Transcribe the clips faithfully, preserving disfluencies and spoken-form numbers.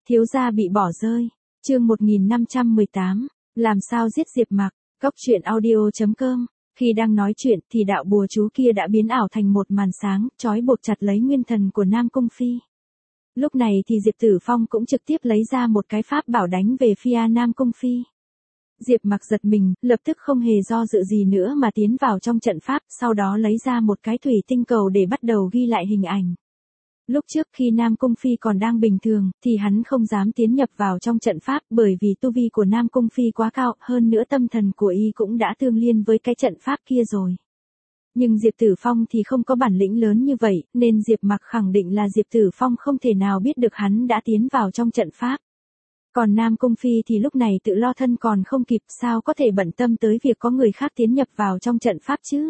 Thiếu gia bị bỏ rơi. Chương một nghìn năm trăm mười tám. Làm sao giết Diệp Mặc. Cốc truyện audio chấm com. Khi đang nói chuyện thì đạo bùa chú kia đã biến ảo thành một màn sáng, trói buộc chặt lấy nguyên thần của Nam Cung Phi. Lúc này thì Diệp Tử Phong cũng trực tiếp lấy ra một cái pháp bảo đánh về phía Nam Cung Phi. Diệp Mặc giật mình, lập tức không hề do dự gì nữa mà tiến vào trong trận pháp, sau đó lấy ra một cái thủy tinh cầu để bắt đầu ghi lại hình ảnh. Lúc trước khi Nam Cung Phi còn đang bình thường, thì hắn không dám tiến nhập vào trong trận pháp bởi vì tu vi của Nam Cung Phi quá cao, hơn nữa tâm thần của y cũng đã tương liên với cái trận pháp kia rồi. Nhưng Diệp Tử Phong thì không có bản lĩnh lớn như vậy, nên Diệp Mặc khẳng định là Diệp Tử Phong không thể nào biết được hắn đã tiến vào trong trận pháp. Còn Nam Cung Phi thì lúc này tự lo thân còn không kịp, sao có thể bận tâm tới việc có người khác tiến nhập vào trong trận pháp chứ?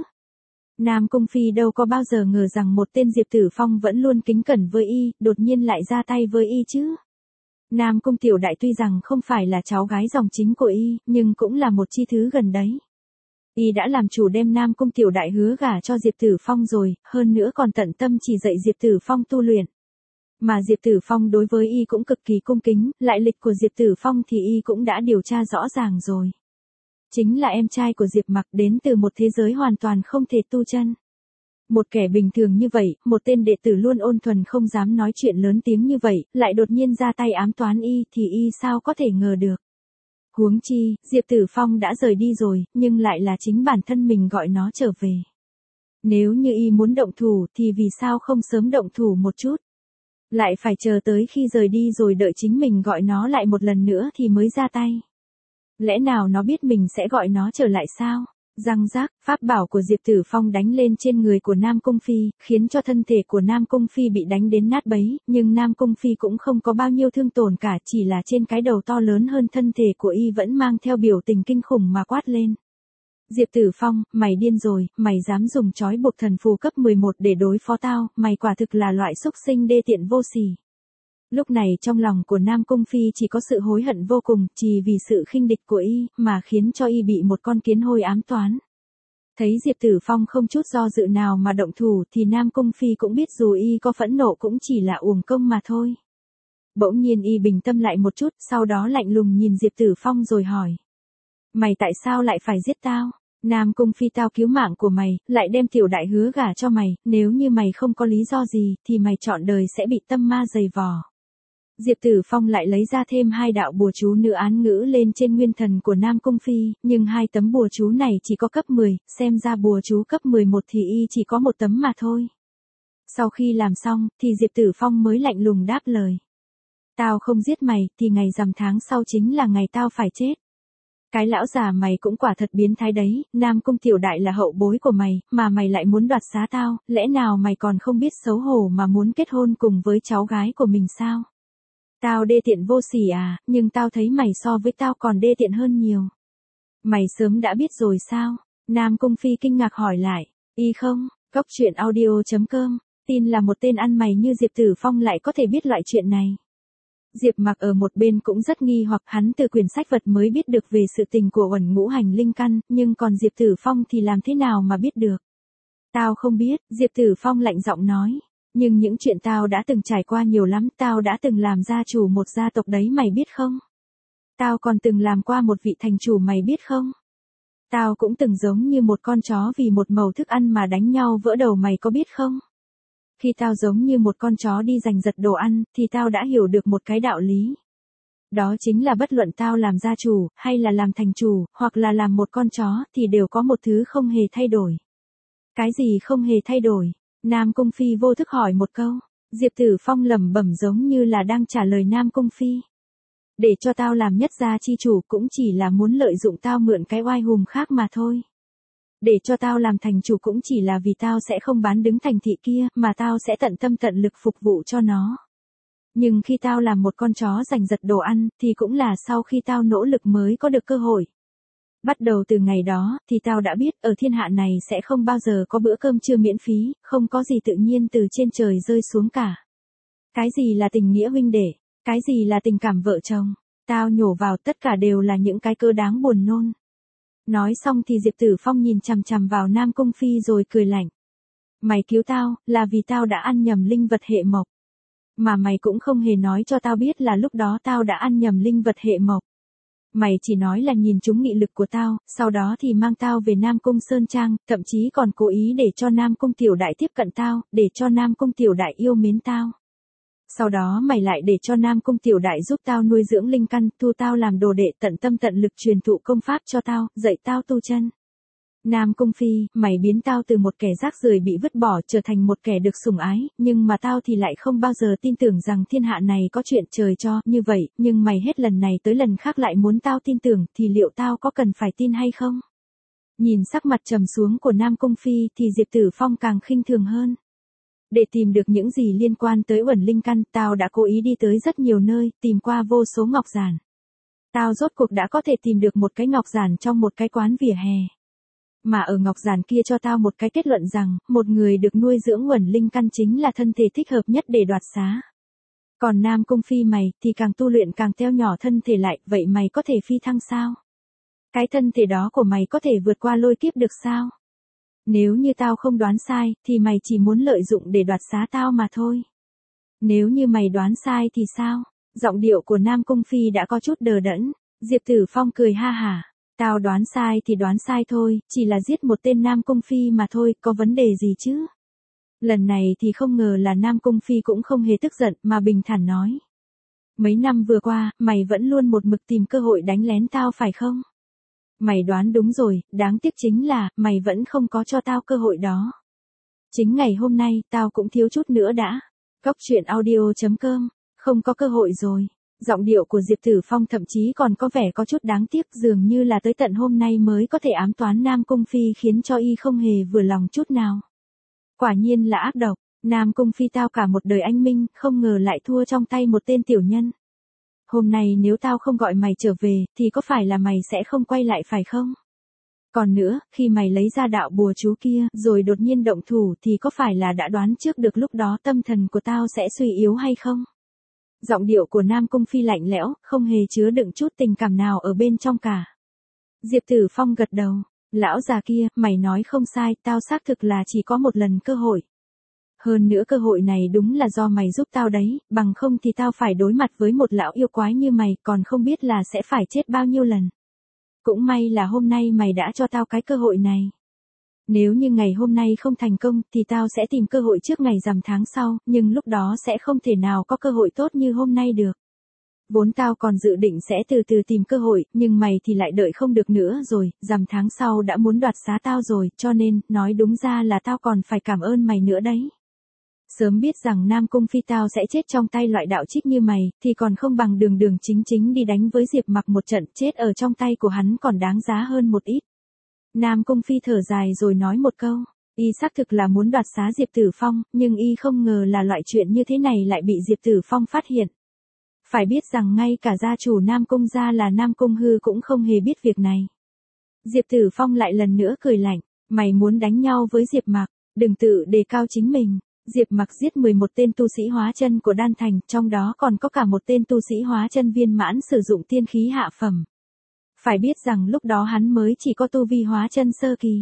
Nam Cung Phi đâu có bao giờ ngờ rằng một tên Diệp Tử Phong vẫn luôn kính cẩn với y, đột nhiên lại ra tay với y chứ. Nam Cung Tiểu Đại tuy rằng không phải là cháu gái dòng chính của y, nhưng cũng là một chi thứ gần đấy. Y đã làm chủ đem Nam Cung Tiểu Đại hứa gả cho Diệp Tử Phong rồi, hơn nữa còn tận tâm chỉ dạy Diệp Tử Phong tu luyện. Mà Diệp Tử Phong đối với y cũng cực kỳ cung kính, lại lịch của Diệp Tử Phong thì y cũng đã điều tra rõ ràng rồi. Chính là em trai của Diệp Mặc, đến từ một thế giới hoàn toàn không thể tu chân. Một kẻ bình thường như vậy, một tên đệ tử luôn ôn thuần không dám nói chuyện lớn tiếng như vậy, lại đột nhiên ra tay ám toán y thì y sao có thể ngờ được. Huống chi, Diệp Tử Phong đã rời đi rồi, nhưng lại là chính bản thân mình gọi nó trở về. Nếu như y muốn động thủ thì vì sao không sớm động thủ một chút? Lại phải chờ tới khi rời đi rồi đợi chính mình gọi nó lại một lần nữa thì mới ra tay. Lẽ nào nó biết mình sẽ gọi nó trở lại sao? Răng rác, pháp bảo của Diệp Tử Phong đánh lên trên người của Nam Cung Phi, khiến cho thân thể của Nam Cung Phi bị đánh đến nát bấy, nhưng Nam Cung Phi cũng không có bao nhiêu thương tổn cả, chỉ là trên cái đầu to lớn hơn thân thể của y vẫn mang theo biểu tình kinh khủng mà quát lên. Diệp Tử Phong, mày điên rồi, mày dám dùng trói buộc thần phù cấp mười một để đối phó tao, mày quả thực là loại xúc sinh đê tiện vô sỉ. Lúc này trong lòng của Nam Cung Phi chỉ có sự hối hận vô cùng, chỉ vì sự khinh địch của y, mà khiến cho y bị một con kiến hôi ám toán. Thấy Diệp Tử Phong không chút do dự nào mà động thủ thì Nam Cung Phi cũng biết dù y có phẫn nộ cũng chỉ là uổng công mà thôi. Bỗng nhiên y bình tâm lại một chút, sau đó lạnh lùng nhìn Diệp Tử Phong rồi hỏi. Mày tại sao lại phải giết tao? Nam Cung Phi, tao cứu mạng của mày, lại đem Tiểu Đại hứa gả cho mày, nếu như mày không có lý do gì thì mày trọn đời sẽ bị tâm ma dày vò. Diệp Tử Phong lại lấy ra thêm hai đạo bùa chú nữ án ngữ lên trên nguyên thần của Nam Cung Phi, nhưng hai tấm bùa chú này chỉ có cấp mười, xem ra bùa chú cấp mười một thì y chỉ có một tấm mà thôi. Sau khi làm xong, thì Diệp Tử Phong mới lạnh lùng đáp lời. Tao không giết mày, thì ngày rằm tháng sau chính là ngày tao phải chết. Cái lão già mày cũng quả thật biến thái đấy, Nam Cung Tiểu Đại là hậu bối của mày, mà mày lại muốn đoạt xá tao, lẽ nào mày còn không biết xấu hổ mà muốn kết hôn cùng với cháu gái của mình sao? Tao đê tiện vô sỉ à, nhưng tao thấy mày so với tao còn đê tiện hơn nhiều. Mày sớm đã biết rồi sao? Nam Cung Phi kinh ngạc hỏi lại. Y không, cốc truyện audio chấm com, tin là một tên ăn mày như Diệp Tử Phong lại có thể biết loại chuyện này. Diệp Mặc ở một bên cũng rất nghi hoặc, hắn từ quyển sách vật mới biết được về sự tình của Uẩn Ngũ Hành Linh Căn, nhưng còn Diệp Tử Phong thì làm thế nào mà biết được? Tao không biết, Diệp Tử Phong lạnh giọng nói. Nhưng những chuyện tao đã từng trải qua nhiều lắm, tao đã từng làm gia chủ một gia tộc đấy mày biết không? Tao còn từng làm qua một vị thành chủ mày biết không? Tao cũng từng giống như một con chó vì một mẩu thức ăn mà đánh nhau vỡ đầu mày có biết không? Khi tao giống như một con chó đi giành giật đồ ăn, thì tao đã hiểu được một cái đạo lý. Đó chính là bất luận tao làm gia chủ, hay là làm thành chủ, hoặc là làm một con chó, thì đều có một thứ không hề thay đổi. Cái gì không hề thay đổi? Nam Cung Phi vô thức hỏi một câu. Diệp Tử Phong lẩm bẩm giống như là đang trả lời Nam Cung Phi. Để cho tao làm nhất gia chi chủ cũng chỉ là muốn lợi dụng tao mượn cái oai hùng khác mà thôi. Để cho tao làm thành chủ cũng chỉ là vì tao sẽ không bán đứng thành thị kia, mà tao sẽ tận tâm tận lực phục vụ cho nó. Nhưng khi tao làm một con chó giành giật đồ ăn, thì cũng là sau khi tao nỗ lực mới có được cơ hội. Bắt đầu từ ngày đó, thì tao đã biết, ở thiên hạ này sẽ không bao giờ có bữa cơm trưa miễn phí, không có gì tự nhiên từ trên trời rơi xuống cả. Cái gì là tình nghĩa huynh đệ, cái gì là tình cảm vợ chồng, tao nhổ vào tất cả đều là những cái cơ đáng buồn nôn. Nói xong thì Diệp Tử Phong nhìn chằm chằm vào Nam Cung Phi rồi cười lạnh. Mày cứu tao, là vì tao đã ăn nhầm linh vật hệ mộc. Mà mày cũng không hề nói cho tao biết là lúc đó tao đã ăn nhầm linh vật hệ mộc. Mày chỉ nói là nhìn trúng nghị lực của tao, sau đó thì mang tao về Nam Cung Sơn Trang, thậm chí còn cố ý để cho Nam Cung Tiểu Đại tiếp cận tao, để cho Nam Cung Tiểu Đại yêu mến tao. Sau đó mày lại để cho Nam Cung Tiểu Đại giúp tao nuôi dưỡng linh căn, thu tao làm đồ đệ, tận tâm tận lực truyền thụ công pháp cho tao, dạy tao tu chân. Nam Cung Phi, mày biến tao từ một kẻ rác rưởi bị vứt bỏ trở thành một kẻ được sủng ái, nhưng mà tao thì lại không bao giờ tin tưởng rằng thiên hạ này có chuyện trời cho, như vậy, nhưng mày hết lần này tới lần khác lại muốn tao tin tưởng, thì liệu tao có cần phải tin hay không? Nhìn sắc mặt trầm xuống của Nam Cung Phi thì Diệp Tử Phong càng khinh thường hơn. Để tìm được những gì liên quan tới uẩn linh căn, tao đã cố ý đi tới rất nhiều nơi, tìm qua vô số ngọc giản. Tao rốt cuộc đã có thể tìm được một cái ngọc giản trong một cái quán vỉa hè. Mà ở ngọc giản kia cho tao một cái kết luận rằng, một người được nuôi dưỡng uẩn linh căn chính là thân thể thích hợp nhất để đoạt xá. Còn Nam Cung Phi mày thì càng tu luyện càng teo nhỏ thân thể lại, vậy mày có thể phi thăng sao? Cái thân thể đó của mày có thể vượt qua lôi kiếp được sao? Nếu như tao không đoán sai, thì mày chỉ muốn lợi dụng để đoạt xá tao mà thôi. Nếu như mày đoán sai thì sao? Giọng điệu của Nam Cung Phi đã có chút đờ đẫn. Diệp Tử Phong cười ha hả. Tao đoán sai thì đoán sai thôi, chỉ là giết một tên Nam Cung Phi mà thôi, có vấn đề gì chứ? Lần này thì không ngờ là Nam Cung Phi cũng không hề tức giận mà bình thản nói. Mấy năm vừa qua, mày vẫn luôn một mực tìm cơ hội đánh lén tao phải không? Mày đoán đúng rồi, đáng tiếc chính là, mày vẫn không có cho tao cơ hội đó. Chính ngày hôm nay, tao cũng thiếu chút nữa đã. Cóc truyện audio chấm com, không có cơ hội rồi. Giọng điệu của Diệp Tử Phong thậm chí còn có vẻ có chút đáng tiếc, dường như là tới tận hôm nay mới có thể ám toán Nam Cung Phi, khiến cho y không hề vừa lòng chút nào. Quả nhiên là ác độc, Nam Cung Phi tao cả một đời anh minh, không ngờ lại thua trong tay một tên tiểu nhân. Hôm nay nếu tao không gọi mày trở về, thì có phải là mày sẽ không quay lại phải không? Còn nữa, khi mày lấy ra đạo bùa chú kia, rồi đột nhiên động thủ thì có phải là đã đoán trước được lúc đó tâm thần của tao sẽ suy yếu hay không? Giọng điệu của Nam Cung Phi lạnh lẽo, không hề chứa đựng chút tình cảm nào ở bên trong cả. Diệp Tử Phong gật đầu. Lão già kia, mày nói không sai, tao xác thực là chỉ có một lần cơ hội. Hơn nữa cơ hội này đúng là do mày giúp tao đấy, bằng không thì tao phải đối mặt với một lão yêu quái như mày, còn không biết là sẽ phải chết bao nhiêu lần. Cũng may là hôm nay mày đã cho tao cái cơ hội này. Nếu như ngày hôm nay không thành công, thì tao sẽ tìm cơ hội trước ngày rằm tháng sau, nhưng lúc đó sẽ không thể nào có cơ hội tốt như hôm nay được. Vốn tao còn dự định sẽ từ từ tìm cơ hội, nhưng mày thì lại đợi không được nữa rồi, rằm tháng sau đã muốn đoạt xá tao rồi, cho nên, nói đúng ra là tao còn phải cảm ơn mày nữa đấy. Sớm biết rằng Nam Cung Phi tao sẽ chết trong tay loại đạo trích như mày, thì còn không bằng đường đường chính chính đi đánh với Diệp Mặc một trận, chết ở trong tay của hắn còn đáng giá hơn một ít. Nam Cung Phi thở dài rồi nói một câu, y xác thực là muốn đoạt xá Diệp Tử Phong, nhưng y không ngờ là loại chuyện như thế này lại bị Diệp Tử Phong phát hiện. Phải biết rằng ngay cả gia chủ Nam Cung gia là Nam Cung Hư cũng không hề biết việc này. Diệp Tử Phong lại lần nữa cười lạnh, mày muốn đánh nhau với Diệp Mặc, đừng tự đề cao chính mình. Diệp Mặc giết mười một tên tu sĩ hóa chân của Đan Thành, trong đó còn có cả một tên tu sĩ hóa chân viên mãn sử dụng tiên khí hạ phẩm. Phải biết rằng lúc đó hắn mới chỉ có tu vi hóa chân sơ kỳ.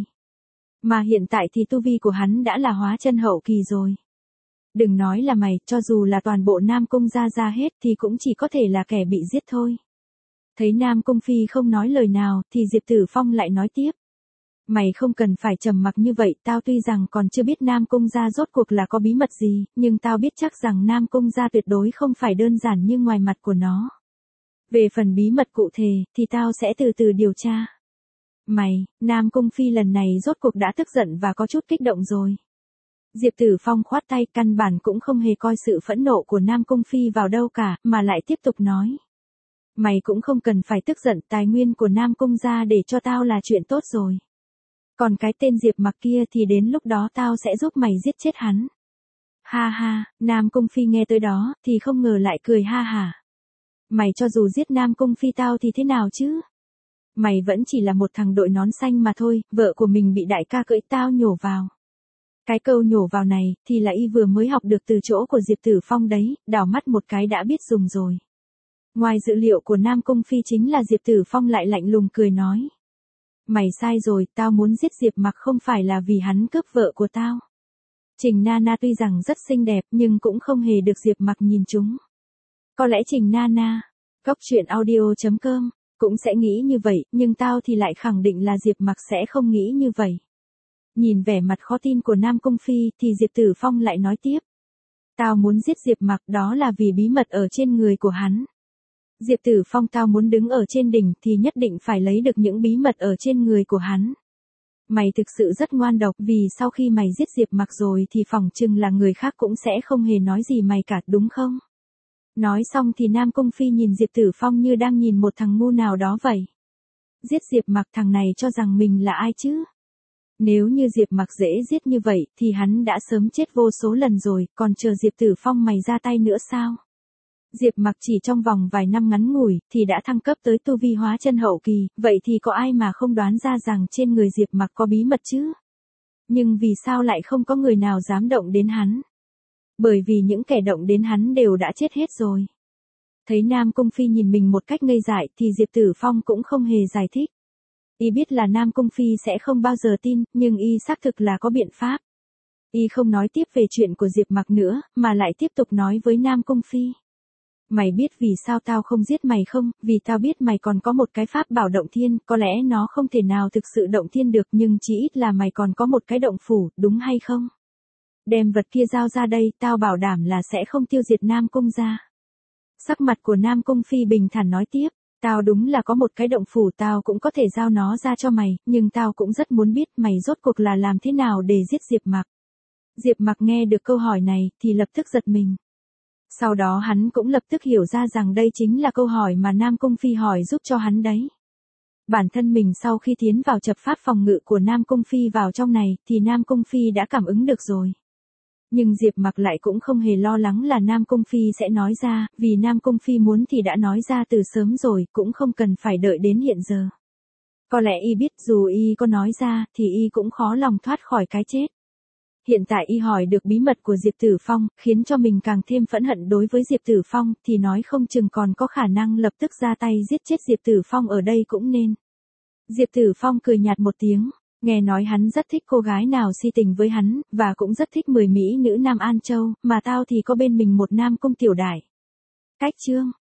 Mà hiện tại thì tu vi của hắn đã là hóa chân hậu kỳ rồi. Đừng nói là mày, cho dù là toàn bộ Nam Cung gia ra hết thì cũng chỉ có thể là kẻ bị giết thôi. Thấy Nam Cung Phi không nói lời nào, thì Diệp Tử Phong lại nói tiếp. Mày không cần phải trầm mặc như vậy, tao tuy rằng còn chưa biết Nam Cung gia rốt cuộc là có bí mật gì, nhưng tao biết chắc rằng Nam Cung gia tuyệt đối không phải đơn giản như ngoài mặt của nó. Về phần bí mật cụ thể, thì tao sẽ từ từ điều tra. Mày, Nam Cung Phi lần này rốt cuộc đã tức giận và có chút kích động rồi. Diệp Tử Phong khoát tay, căn bản cũng không hề coi sự phẫn nộ của Nam Cung Phi vào đâu cả, mà lại tiếp tục nói. Mày cũng không cần phải tức giận, tài nguyên của Nam Cung gia để cho tao là chuyện tốt rồi. Còn cái tên Diệp Mặc kia thì đến lúc đó tao sẽ giúp mày giết chết hắn. Ha ha, Nam Cung Phi nghe tới đó, thì không ngờ lại cười ha hả. Mày cho dù giết Nam Cung Phi tao thì thế nào chứ? Mày vẫn chỉ là một thằng đội nón xanh mà thôi, vợ của mình bị đại ca cưỡi tao nhổ vào. Cái câu nhổ vào này, thì là y vừa mới học được từ chỗ của Diệp Tử Phong đấy, đảo mắt một cái đã biết dùng rồi. Ngoài dự liệu của Nam Cung Phi chính là Diệp Tử Phong lại lạnh lùng cười nói. Mày sai rồi, tao muốn giết Diệp Mặc không phải là vì hắn cướp vợ của tao. Trình Nana tuy rằng rất xinh đẹp nhưng cũng không hề được Diệp Mặc nhìn trúng. Có lẽ Trình Nana, Cốc Truyện Audio chấm com, cũng sẽ nghĩ như vậy, nhưng tao thì lại khẳng định là Diệp Mặc sẽ không nghĩ như vậy. Nhìn vẻ mặt khó tin của Nam Cung Phi thì Diệp Tử Phong lại nói tiếp. Tao muốn giết Diệp Mặc đó là vì bí mật ở trên người của hắn. Diệp Tử Phong, tao muốn đứng ở trên đỉnh thì nhất định phải lấy được những bí mật ở trên người của hắn. Mày thực sự rất ngoan độc, vì sau khi mày giết Diệp Mặc rồi thì phỏng chừng là người khác cũng sẽ không hề nói gì mày cả, đúng không? Nói xong thì Nam Cung Phi nhìn Diệp Tử Phong như đang nhìn một thằng ngu nào đó vậy. Giết Diệp Mặc, thằng này cho rằng mình là ai chứ? Nếu như Diệp Mặc dễ giết như vậy thì hắn đã sớm chết vô số lần rồi, còn chờ Diệp Tử Phong mày ra tay nữa sao? Diệp Mặc chỉ trong vòng vài năm ngắn ngủi thì đã thăng cấp tới tu vi hóa chân hậu kỳ, vậy thì có ai mà không đoán ra rằng trên người Diệp Mặc có bí mật chứ? Nhưng vì sao lại không có người nào dám động đến hắn? Bởi vì những kẻ động đến hắn đều đã chết hết rồi. Thấy Nam Cung Phi nhìn mình một cách ngây dại thì Diệp Tử Phong cũng không hề giải thích. Y biết là Nam Cung Phi sẽ không bao giờ tin, nhưng y xác thực là có biện pháp. Y không nói tiếp về chuyện của Diệp Mặc nữa, mà lại tiếp tục nói với Nam Cung Phi. Mày biết vì sao tao không giết mày không? Vì tao biết mày còn có một cái pháp bảo động thiên, có lẽ nó không thể nào thực sự động thiên được nhưng chỉ ít là mày còn có một cái động phủ, đúng hay không? Đem vật kia giao ra đây, tao bảo đảm là sẽ không tiêu diệt Nam Cung gia. Sắc mặt của Nam Cung Phi bình thản nói tiếp, tao đúng là có một cái động phủ, tao cũng có thể giao nó ra cho mày, nhưng tao cũng rất muốn biết mày rốt cuộc là làm thế nào để giết Diệp Mặc. Diệp Mặc nghe được câu hỏi này thì lập tức giật mình. Sau đó hắn cũng lập tức hiểu ra rằng đây chính là câu hỏi mà Nam Cung Phi hỏi giúp cho hắn đấy. Bản thân mình sau khi tiến vào chập pháp phòng ngự của Nam Cung Phi vào trong này thì Nam Cung Phi đã cảm ứng được rồi. Nhưng Diệp Mặc lại cũng không hề lo lắng là Nam Cung Phi sẽ nói ra, vì Nam Cung Phi muốn thì đã nói ra từ sớm rồi, cũng không cần phải đợi đến hiện giờ. Có lẽ y biết dù y có nói ra thì y cũng khó lòng thoát khỏi cái chết. Hiện tại y hỏi được bí mật của Diệp Tử Phong, khiến cho mình càng thêm phẫn hận đối với Diệp Tử Phong, thì nói không chừng còn có khả năng lập tức ra tay giết chết Diệp Tử Phong ở đây cũng nên. Diệp Tử Phong cười nhạt một tiếng, nghe nói hắn rất thích cô gái nào si tình với hắn, và cũng rất thích mười mỹ nữ Nam An Châu, mà tao thì có bên mình một Nam Cung tiểu đại. Cách chương